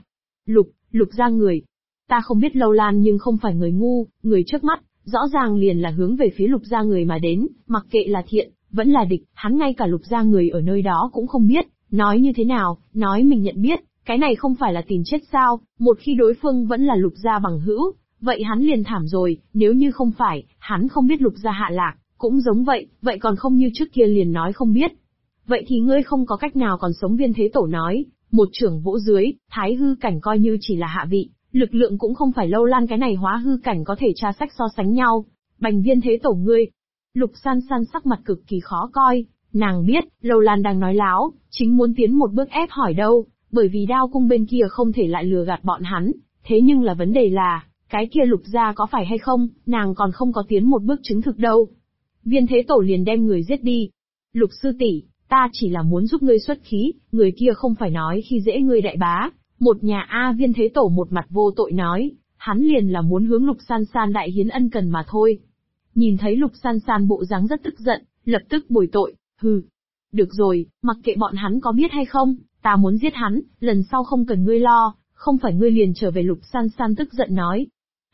Lục gia người. Ta không biết Lâu Lan nhưng không phải người ngu, người trước mắt, rõ ràng liền là hướng về phía Lục gia người mà đến, mặc kệ là thiện, vẫn là địch, hắn ngay cả Lục gia người ở nơi đó cũng không biết, nói như thế nào, nói mình nhận biết, cái này không phải là tìm chết sao? Một khi đối phương vẫn là Lục gia bằng hữu, vậy hắn liền thảm rồi, nếu như không phải, hắn không biết Lục gia hạ lạc, cũng giống vậy, vậy còn không như trước kia liền nói không biết. Vậy thì ngươi không có cách nào còn sống. Viên Thế Tổ nói, một trưởng vỗ dưới, thái hư cảnh coi như chỉ là hạ vị, lực lượng cũng không phải Lâu Lan cái này hóa hư cảnh có thể tra sách so sánh nhau. Bành Viên Thế Tổ ngươi. Lục San San sắc mặt cực kỳ khó coi, nàng biết, Lâu Lan đang nói láo, chính muốn tiến một bước ép hỏi đâu, bởi vì Đao cung bên kia không thể lại lừa gạt bọn hắn, thế nhưng là vấn đề là, cái kia Lục gia có phải hay không, nàng còn không có tiến một bước chứng thực đâu. Viên Thế Tổ liền đem người giết đi. Lục sư tỷ, ta chỉ là muốn giúp ngươi xuất khí, người kia không phải nói khi dễ ngươi đại bá, một nhà Viên Thế Tổ một mặt vô tội nói, hắn liền là muốn hướng Lục San San đại hiến ân cần mà thôi. Nhìn thấy Lục San San bộ dáng rất tức giận, lập tức bồi tội, hừ. Được rồi, mặc kệ bọn hắn có biết hay không, ta muốn giết hắn, lần sau không cần ngươi lo, không phải ngươi liền trở về. Lục San San tức giận nói.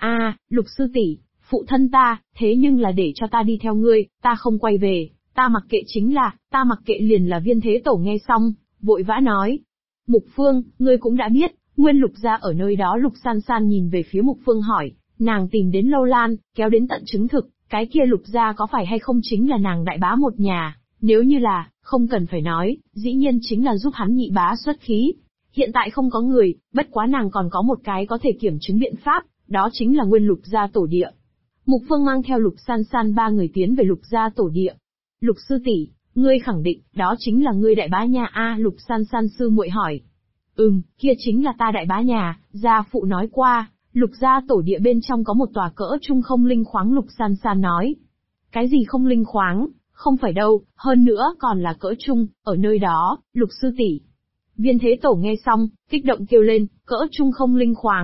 Lục sư tỷ, phụ thân ta, thế nhưng là để cho ta đi theo ngươi, ta không quay về, ta mặc kệ chính là, ta mặc kệ liền là. Viên Thế Tổ nghe xong, vội vã nói. Mục Phương, ngươi cũng đã biết, nguyên Lục gia ở nơi đó. Lục San San nhìn về phía Mục Phương hỏi, nàng tìm đến Lâu Lan, kéo đến tận chứng thực, cái kia Lục gia có phải hay không chính là nàng đại bá một nhà, nếu như là, không cần phải nói, dĩ nhiên chính là giúp hắn nhị bá xuất khí. Hiện tại không có người, bất quá nàng còn có một cái có thể kiểm chứng biện pháp, đó chính là nguyên Lục gia tổ địa. Mục Phương mang theo Lục San San 3 người tiến về Lục gia tổ địa. Lục sư tỷ, ngươi khẳng định, đó chính là ngươi đại bá nhà a? Lục San San sư muội hỏi. Kia chính là ta đại bá nhà, gia phụ nói qua, Lục gia tổ địa bên trong có một tòa cỡ trung không linh khoáng. Lục San San nói. Cái gì không linh khoáng? Không phải đâu, hơn nữa còn là cỡ trung, ở nơi đó, Lục sư tỷ. Viên Thế Tổ nghe xong, kích động kêu lên, cỡ trung không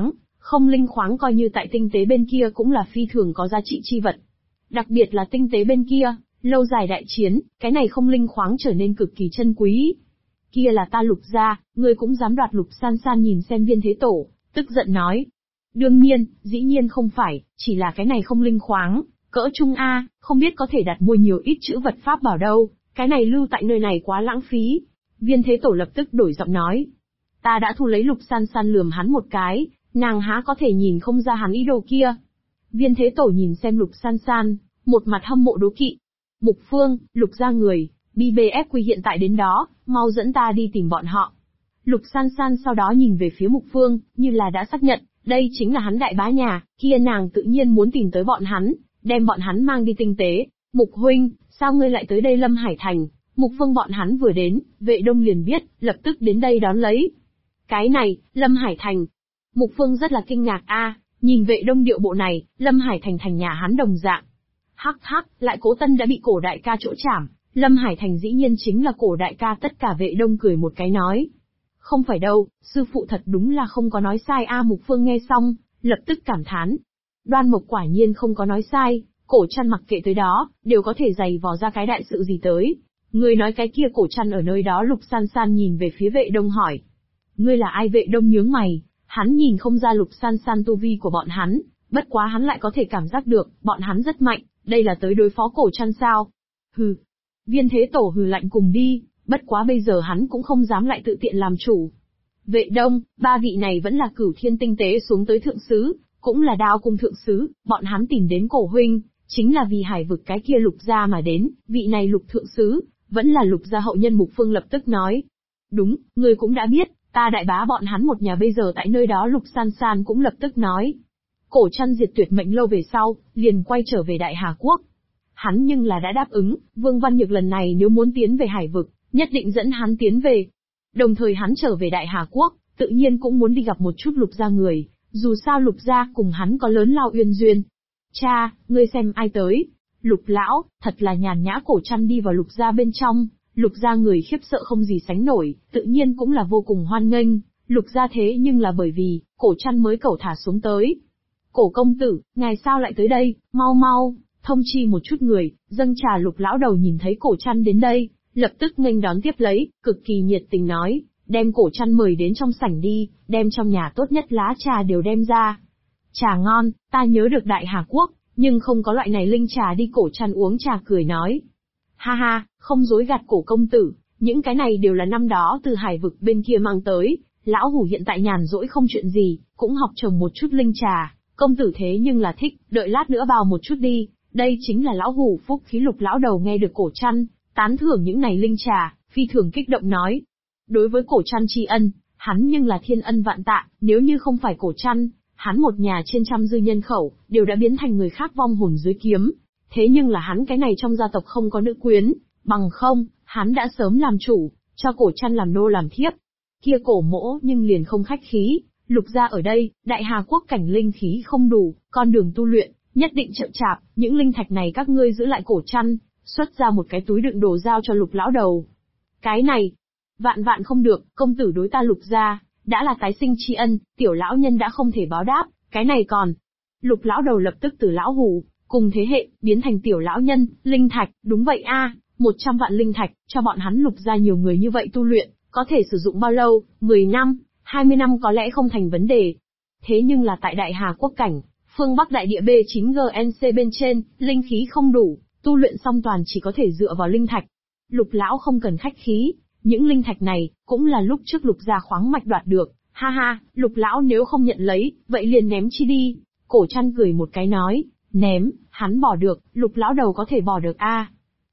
linh khoáng coi như tại tinh tế bên kia cũng là phi thường có giá trị chi vật. Đặc biệt là tinh tế bên kia, lâu dài đại chiến, cái này không linh khoáng trở nên cực kỳ chân quý. Kia là ta Lục gia, ngươi cũng dám đoạt? Lục San San nhìn xem Viên Thế Tổ, tức giận nói. Đương nhiên, dĩ nhiên không phải, chỉ là cái này không linh khoáng, cỡ trung a, không biết có thể đặt mua nhiều ít chữ vật pháp bảo đâu, cái này lưu tại nơi này quá lãng phí. Viên Thế Tổ lập tức đổi giọng nói. Ta đã thu lấy. Lục San San lườm hắn một cái, nàng há có thể nhìn không ra hắn ý đồ kia. Viên Thế Tổ nhìn xem Lục San San, một mặt hâm mộ đố kỵ. Mục Phương, Lục gia người, BBFQ hiện tại đến đó, mau dẫn ta đi tìm bọn họ. Lục San San sau đó nhìn về phía Mục Phương, như là đã xác nhận, đây chính là hắn đại bá nhà, kia nàng tự nhiên muốn tìm tới bọn hắn, đem bọn hắn mang đi tinh tế. Mục huynh, sao ngươi lại tới đây Lâm Hải Thành? Mục Phương bọn hắn vừa đến, Vệ Đông liền biết, lập tức đến đây đón lấy. Cái này, Lâm Hải Thành. Mục Phương rất là kinh ngạc a, nhìn Vệ Đông điệu bộ này, Lâm Hải Thành thành nhà hắn đồng dạng. Hắc hắc, lại Cố Tân đã bị Cổ đại ca chỗ trảm, Lâm Hải Thành dĩ nhiên chính là Cổ đại ca. Tất cả Vệ Đông cười một cái nói. Không phải đâu, sư phụ thật đúng là không có nói sai a. Mục Phương nghe xong, lập tức cảm thán. Đoan Mộc quả nhiên không có nói sai, Cổ Trăn mặc kệ tới đó, đều có thể giày vò ra cái đại sự gì tới. Ngươi nói cái kia Cổ Trăn ở nơi đó? Lục San San nhìn về phía Vệ Đông hỏi. Ngươi là ai? Vệ Đông nhướng mày, hắn nhìn không ra Lục San San tu vi của bọn hắn, bất quá hắn lại có thể cảm giác được, bọn hắn rất mạnh, đây là tới đối phó Cổ Trăn sao? Hừ. Viên Thế Tổ hừ lạnh cùng đi, bất quá bây giờ hắn cũng không dám lại tự tiện làm chủ. Vệ Đông, ba vị này vẫn là Cửu Thiên tinh tế xuống tới thượng sứ, cũng là Đao cung thượng sứ, bọn hắn tìm đến Cổ huynh, chính là vì hải vực cái kia Lục gia mà đến, vị này Lục thượng sứ, vẫn là Lục gia hậu nhân. Mục Phương lập tức nói. Đúng, ngươi cũng đã biết, ta đại bá bọn hắn một nhà bây giờ tại nơi đó. Lục San San cũng lập tức nói. Cổ Trăn diệt tuyệt mệnh lâu về sau, liền quay trở về Đại Hà Quốc. Hắn nhưng là đã đáp ứng, Vương Văn Nhược lần này nếu muốn tiến về hải vực, nhất định dẫn hắn tiến về. Đồng thời hắn trở về Đại Hà Quốc, tự nhiên cũng muốn đi gặp một chút Lục gia người, dù sao Lục gia cùng hắn có lớn lao uyên duyên. Cha, ngươi xem ai tới? Lục lão, thật là nhàn nhã. Cổ Trăn đi vào Lục gia bên trong, Lục gia người khiếp sợ không gì sánh nổi, tự nhiên cũng là vô cùng hoan nghênh. Lục gia thế nhưng là bởi vì, Cổ Trăn mới cẩu thả xuống tới. Cổ công tử, ngài sao lại tới đây? Mau mau, thông chi một chút người, dâng trà. Lục lão đầu nhìn thấy Cổ Trăn đến đây, lập tức nghênh đón tiếp lấy, cực kỳ nhiệt tình nói, đem Cổ Trăn mời đến trong sảnh đi, đem trong nhà tốt nhất lá trà đều đem ra. Trà ngon, ta nhớ được Đại Hà Quốc, nhưng không có loại này linh trà đi. Cổ Trăn uống trà cười nói. Ha ha, không dối gạt Cổ công tử, những cái này đều là năm đó từ hải vực bên kia mang tới, lão hủ hiện tại nhàn rỗi không chuyện gì, cũng học trồng một chút linh trà, công tử thế nhưng là thích, đợi lát nữa vào một chút đi, đây chính là lão hủ phúc khí. Lục lão đầu nghe được Cổ Trăn tán thưởng những này linh trà, phi thường kích động nói. Đối với Cổ Trăn tri ân, hắn nhưng là thiên ân vạn tạ, nếu như không phải Cổ Trăn, hắn một nhà trên trăm dư nhân khẩu, đều đã biến thành người khác vong hồn dưới kiếm. Thế nhưng là hắn cái này trong gia tộc không có nữ quyến, bằng không, hắn đã sớm làm chủ, cho Cổ Trăn làm nô làm thiếp. Kia Cổ mỗ nhưng liền không khách khí, Lục gia ở đây, Đại Hà Quốc cảnh linh khí không đủ, con đường tu luyện, nhất định chậm chạp, những linh thạch này các ngươi giữ lại. Cổ Trăn xuất ra một cái túi đựng đồ giao cho Lục lão đầu. Cái này, vạn vạn không được, công tử đối ta Lục gia, đã là tái sinh tri ân, tiểu lão nhân đã không thể báo đáp, cái này còn. Lục lão đầu lập tức từ lão hủ, cùng thế hệ, biến thành tiểu lão nhân. Linh thạch, đúng vậy a, 100 vạn linh thạch, cho bọn hắn Lục gia nhiều người như vậy tu luyện, có thể sử dụng bao lâu, 10 năm, 20 năm có lẽ không thành vấn đề. Thế nhưng là tại Đại Hà Quốc cảnh, phương Bắc đại địa B9GNC bên trên, linh khí không đủ, tu luyện song toàn chỉ có thể dựa vào linh thạch. Lục lão không cần khách khí, những linh thạch này, cũng là lúc trước Lục gia khoáng mạch đoạt được, ha ha, Lục lão nếu không nhận lấy, vậy liền ném chi đi. Cổ Trăn cười một cái nói, ném, hắn bỏ được, Lục lão đầu có thể bỏ được a?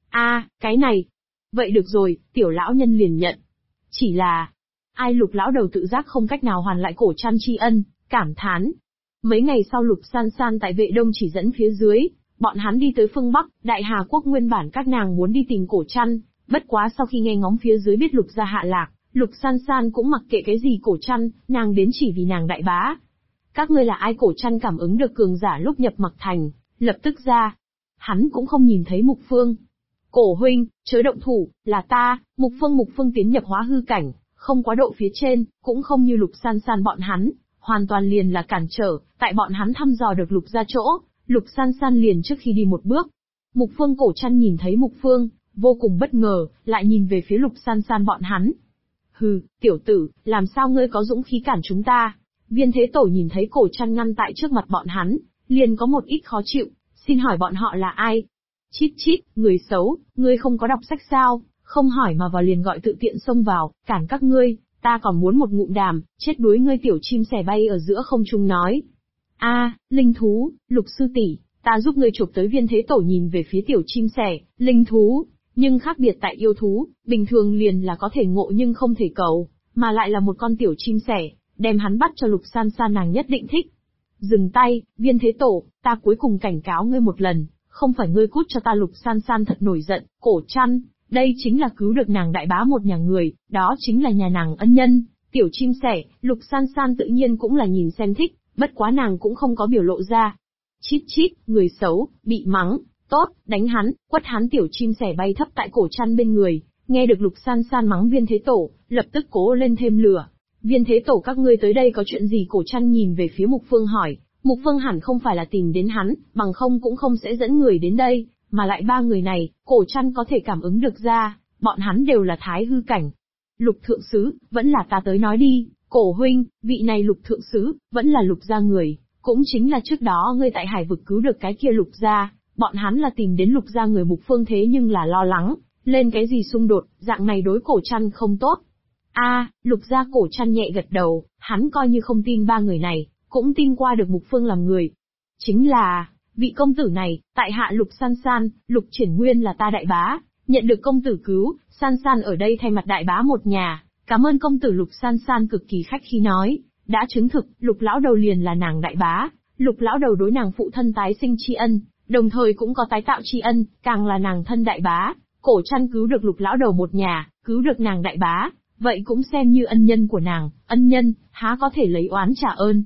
Cái này. Vậy được rồi, tiểu lão nhân liền nhận. Chỉ là, ai? Lục lão đầu tự giác không cách nào hoàn lại Cổ Trăn tri ân, cảm thán. Mấy ngày sau Lục San San tại Vệ Đông chỉ dẫn phía dưới, Bọn hắn đi tới phương Bắc, Đại Hà Quốc nguyên bản các nàng muốn đi tìm cổ trăn, bất quá sau khi nghe ngóng phía dưới biết Lục gia hạ lạc, Lục San San cũng mặc kệ cái gì cổ trăn, nàng đến chỉ vì nàng đại bá. Các ngươi là ai? Cổ trăn cảm ứng được cường giả lúc nhập mặc thành, lập tức ra. Hắn cũng không nhìn thấy Mục Phương. Cổ huynh, chớ động thủ, là ta, Mục Phương tiến nhập hóa hư cảnh, không quá độ phía trên, cũng không như Lục San San bọn hắn, hoàn toàn liền là cản trở, tại bọn hắn thăm dò được Lục gia chỗ, Lục San San liền trước khi đi một bước. Mục Phương cổ trăn nhìn thấy Mục Phương, vô cùng bất ngờ, lại nhìn về phía Lục San San bọn hắn. Hừ, tiểu tử, làm sao ngươi có dũng khí cản chúng ta? Viên Thế Tổ nhìn thấy cổ trăn ngăn tại trước mặt bọn hắn, liền có một ít khó chịu, xin hỏi bọn họ là ai? Chít chít, người xấu, ngươi không có đọc sách sao, không hỏi mà vào liền gọi tự tiện xông vào, cản các ngươi, ta còn muốn một ngụm đàm, chết đuối ngươi tiểu chim sẻ bay ở giữa không trung nói. Linh thú, Lục sư tỷ, ta giúp ngươi chụp tới. Viên Thế Tổ nhìn về phía tiểu chim sẻ, linh thú, nhưng khác biệt tại yêu thú, bình thường liền là có thể ngộ nhưng không thể cầu, mà lại là một con tiểu chim sẻ, đem hắn bắt cho Lục San San nàng nhất định thích. Dừng tay, Viên Thế Tổ, ta cuối cùng cảnh cáo ngươi một lần, không phải ngươi cút cho ta. Lục San San thật nổi giận, cổ trăn, đây chính là cứu được nàng đại bá một nhà người, đó chính là nhà nàng ân nhân, tiểu chim sẻ, Lục San San tự nhiên cũng là nhìn xem thích, bất quá nàng cũng không có biểu lộ ra. Chít chít, người xấu, bị mắng, tốt, đánh hắn, quất hắn. Tiểu chim sẻ bay thấp tại cổ trăn bên người, nghe được Lục San San mắng Viên Thế Tổ, lập tức cố lên thêm lửa. Viên Thế Tổ, các ngươi tới đây có chuyện gì? Cổ trăn nhìn về phía Mục Phương hỏi, Mục Phương hẳn không phải là tìm đến hắn, bằng không cũng không sẽ dẫn người đến đây, mà lại ba người này, cổ trăn có thể cảm ứng được ra, bọn hắn đều là thái hư cảnh. Lục thượng sứ, vẫn là ta tới nói đi, cổ huynh, vị này Lục thượng sứ, vẫn là Lục gia người, cũng chính là trước đó ngươi tại hải vực cứu được cái kia Lục gia, bọn hắn là tìm đến Lục gia người. Mục Phương thế nhưng là lo lắng, lên cái gì xung đột, dạng này đối cổ trăn không tốt. Lục gia. Cổ trăn nhẹ gật đầu, hắn coi như không tin ba người này, cũng tin qua được Mục Phương làm người. Chính là, vị công tử này, tại hạ Lục San San, Lục Triển Nguyên là ta đại bá, nhận được công tử cứu, San San ở đây thay mặt đại bá một nhà, cảm ơn công tử. Lục San San cực kỳ khách khí nói, đã chứng thực, Lục lão đầu liền là nàng đại bá, Lục lão đầu đối nàng phụ thân tái sinh tri ân, đồng thời cũng có tái tạo tri ân, càng là nàng thân đại bá, cổ trăn cứu được Lục lão đầu một nhà, cứu được nàng đại bá, vậy cũng xem như ân nhân của nàng, ân nhân, há có thể lấy oán trả ơn.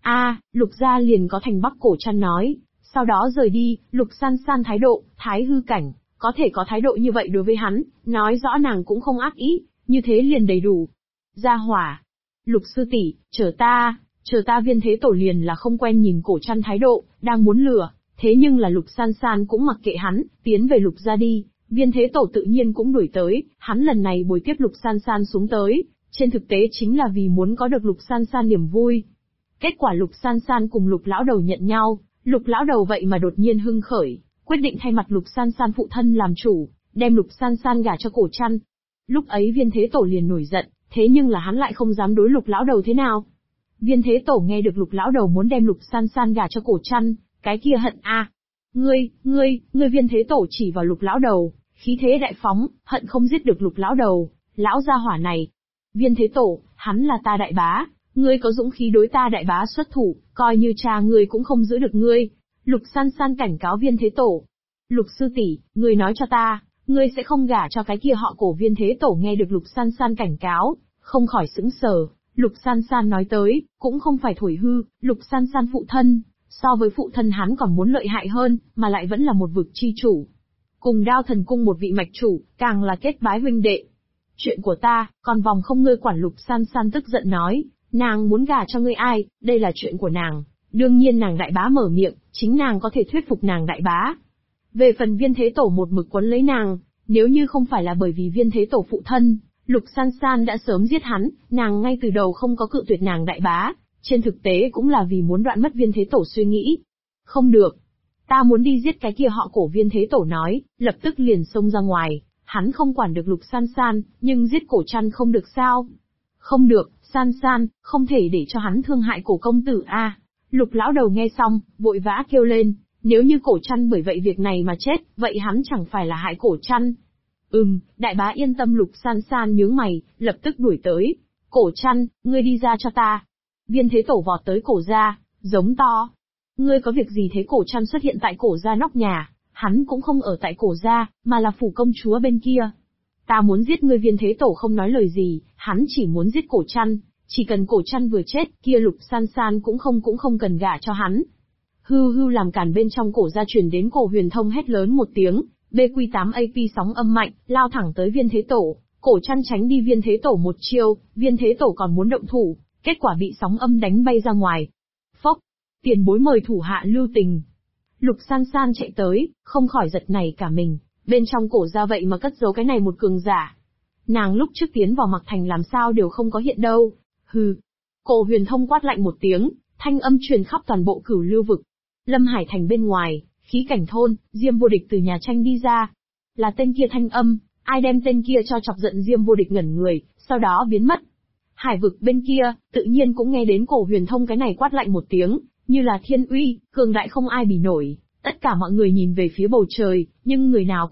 Lục gia liền có thành Bắc. Cổ trăn nói, sau đó rời đi. Lục San San thái độ, thái hư cảnh, có thể có thái độ như vậy đối với hắn, nói rõ nàng cũng không ác ý, như thế liền đầy đủ. Gia hỏa, Lục sư tỷ, chờ ta. Viên Thế Tổ liền là không quen nhìn cổ trăn thái độ, đang muốn lừa, thế nhưng là Lục San San cũng mặc kệ hắn, tiến về Lục gia đi. Viên Thế Tổ tự nhiên cũng đuổi tới, hắn lần này bồi tiếp Lục San San xuống tới, trên thực tế chính là vì muốn có được Lục San San niềm vui. Kết quả Lục San San cùng Lục lão đầu nhận nhau, Lục lão đầu vậy mà đột nhiên hưng khởi, quyết định thay mặt Lục San San phụ thân làm chủ, đem Lục San San gả cho cổ trăn. Lúc ấy Viên Thế Tổ liền nổi giận, thế nhưng là hắn lại không dám đối Lục lão đầu thế nào. Viên Thế Tổ nghe được Lục lão đầu muốn đem Lục San San gả cho cổ trăn, cái kia hận Ngươi, Viên Thế Tổ chỉ vào Lục lão đầu, khí thế đại phóng, hận không giết được Lục lão đầu, lão gia hỏa này. Viên Thế Tổ, hắn là ta đại bá, ngươi có dũng khí đối ta đại bá xuất thủ, coi như cha ngươi cũng không giữ được ngươi. Lục San San cảnh cáo Viên Thế Tổ. Lục sư tỷ, ngươi nói cho ta, ngươi sẽ không gả cho cái kia họ Cổ? Viên Thế Tổ nghe được Lục San San cảnh cáo, không khỏi sững sờ. Lục San San nói tới, cũng không phải thổi hư, Lục San San phụ thân, so với phụ thân hắn còn muốn lợi hại hơn, mà lại vẫn là một vực chi chủ. Cùng Đao Thần Cung một vị mạch chủ, càng là kết bái huynh đệ. Chuyện của ta, còn vòng không ngươi quản. Lục San San tức giận nói, nàng muốn gả cho ngươi ai, đây là chuyện của nàng, đương nhiên nàng đại bá mở miệng, chính nàng có thể thuyết phục nàng đại bá. Về phần Viên Thế Tổ một mực quấn lấy nàng, nếu như không phải là bởi vì Viên Thế Tổ phụ thân, Lục San San đã sớm giết hắn, nàng ngay từ đầu không có cự tuyệt nàng đại bá, trên thực tế cũng là vì muốn đoạn mất Viên Thế Tổ suy nghĩ. Không được, ta muốn đi giết cái kia họ Cổ. Viên Thế Tổ nói, lập tức liền xông ra ngoài, hắn không quản được Lục San San, nhưng giết cổ trăn không được sao? Không được, San San, không thể để cho hắn thương hại Cổ công tử a. Lục lão đầu nghe xong, vội vã kêu lên, nếu như cổ trăn bởi vậy việc này mà chết, vậy hắn chẳng phải là hại cổ trăn. Đại bá yên tâm. Lục San San nhướng mày, lập tức đuổi tới. Cổ trăn, ngươi đi ra cho ta. Viên Thế Tổ vọt tới cổ ra, giống to. Ngươi có việc gì thế? Cổ Trăn xuất hiện tại cổ gia nóc nhà, hắn cũng không ở tại cổ gia, mà là phủ công chúa bên kia. Ta muốn giết ngươi. Viên Thế Tổ không nói lời gì, hắn chỉ muốn giết Cổ Trăn, chỉ cần Cổ Trăn vừa chết, kia Lục San San cũng không cần gả cho hắn. Hưu hưu làm cản. Bên trong cổ gia truyền đến Cổ Huyền Thông hét lớn một tiếng, BQ8 AP sóng âm mạnh, lao thẳng tới Viên Thế Tổ. Cổ Trăn tránh đi Viên Thế Tổ một chiêu, Viên Thế Tổ còn muốn động thủ, kết quả bị sóng âm đánh bay ra ngoài. Phốc, tiền bối mời thủ hạ lưu tình. Lục San San chạy tới, không khỏi giật nảy cả mình, bên trong cổ gia vậy mà cất giấu cái này một cường giả. Nàng lúc trước tiến vào Mặc Thành làm sao đều không có hiện đâu. Hừ. Cổ Huyền Thông quát lạnh một tiếng, thanh âm truyền khắp toàn bộ Cửu Lưu vực. Lâm Hải Thành bên ngoài, khí cảnh thôn, Diêm Vô Địch từ nhà tranh đi ra. Là tên kia thanh âm, ai đem tên kia cho chọc giận? Diêm Vô Địch ngẩn người, sau đó biến mất. Hải vực bên kia, tự nhiên cũng nghe đến Cổ Huyền Thông cái này quát lạnh một tiếng, như là thiên uy, cường đại không ai bì nổi. Tất cả mọi người nhìn về phía bầu trời, nhưng người nào